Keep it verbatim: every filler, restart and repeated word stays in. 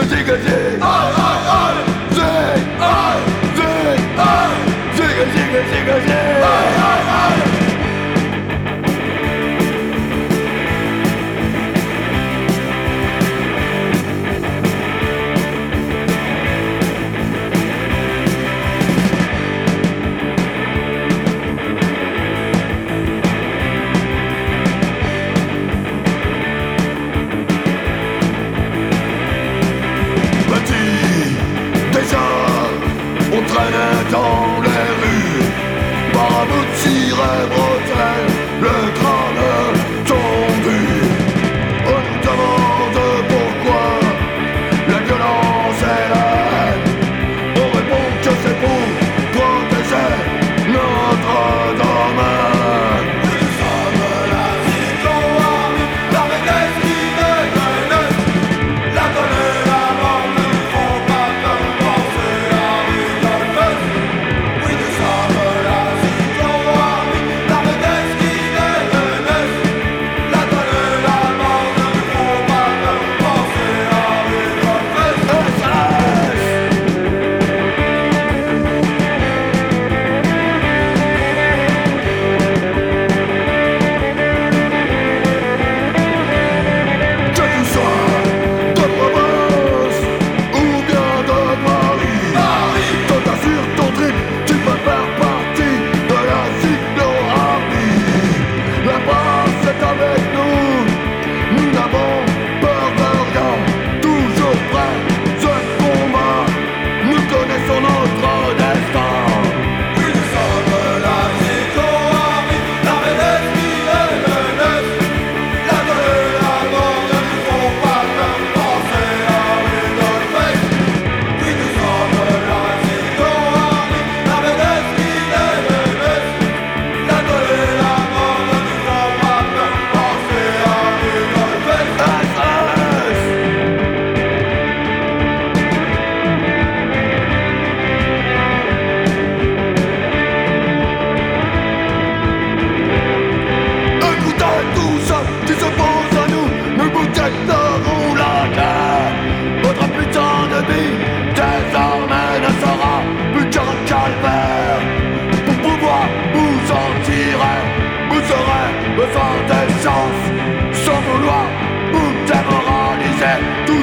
zig, zig, aïe, aïe, aïe, zig, aïe, zig, aïe, zig, zig, zig, zig, aïe, aïe, aïe. On traînait dans les rues, par un bout de ciré bretelle, le crâne tendu. On nous demande pourquoi la violence et la haine. On répond que c'est pour protéger notre domaine. Nous sommes la citoyenne, l'armée destinée de l'Est. La donner la mort ne nous font pas peur, penser à désormais ne sera plus qu'un calvaire. Pour pouvoir vous en tirer, vous aurez besoin des chances, sans vouloir vous démoraliser. Tout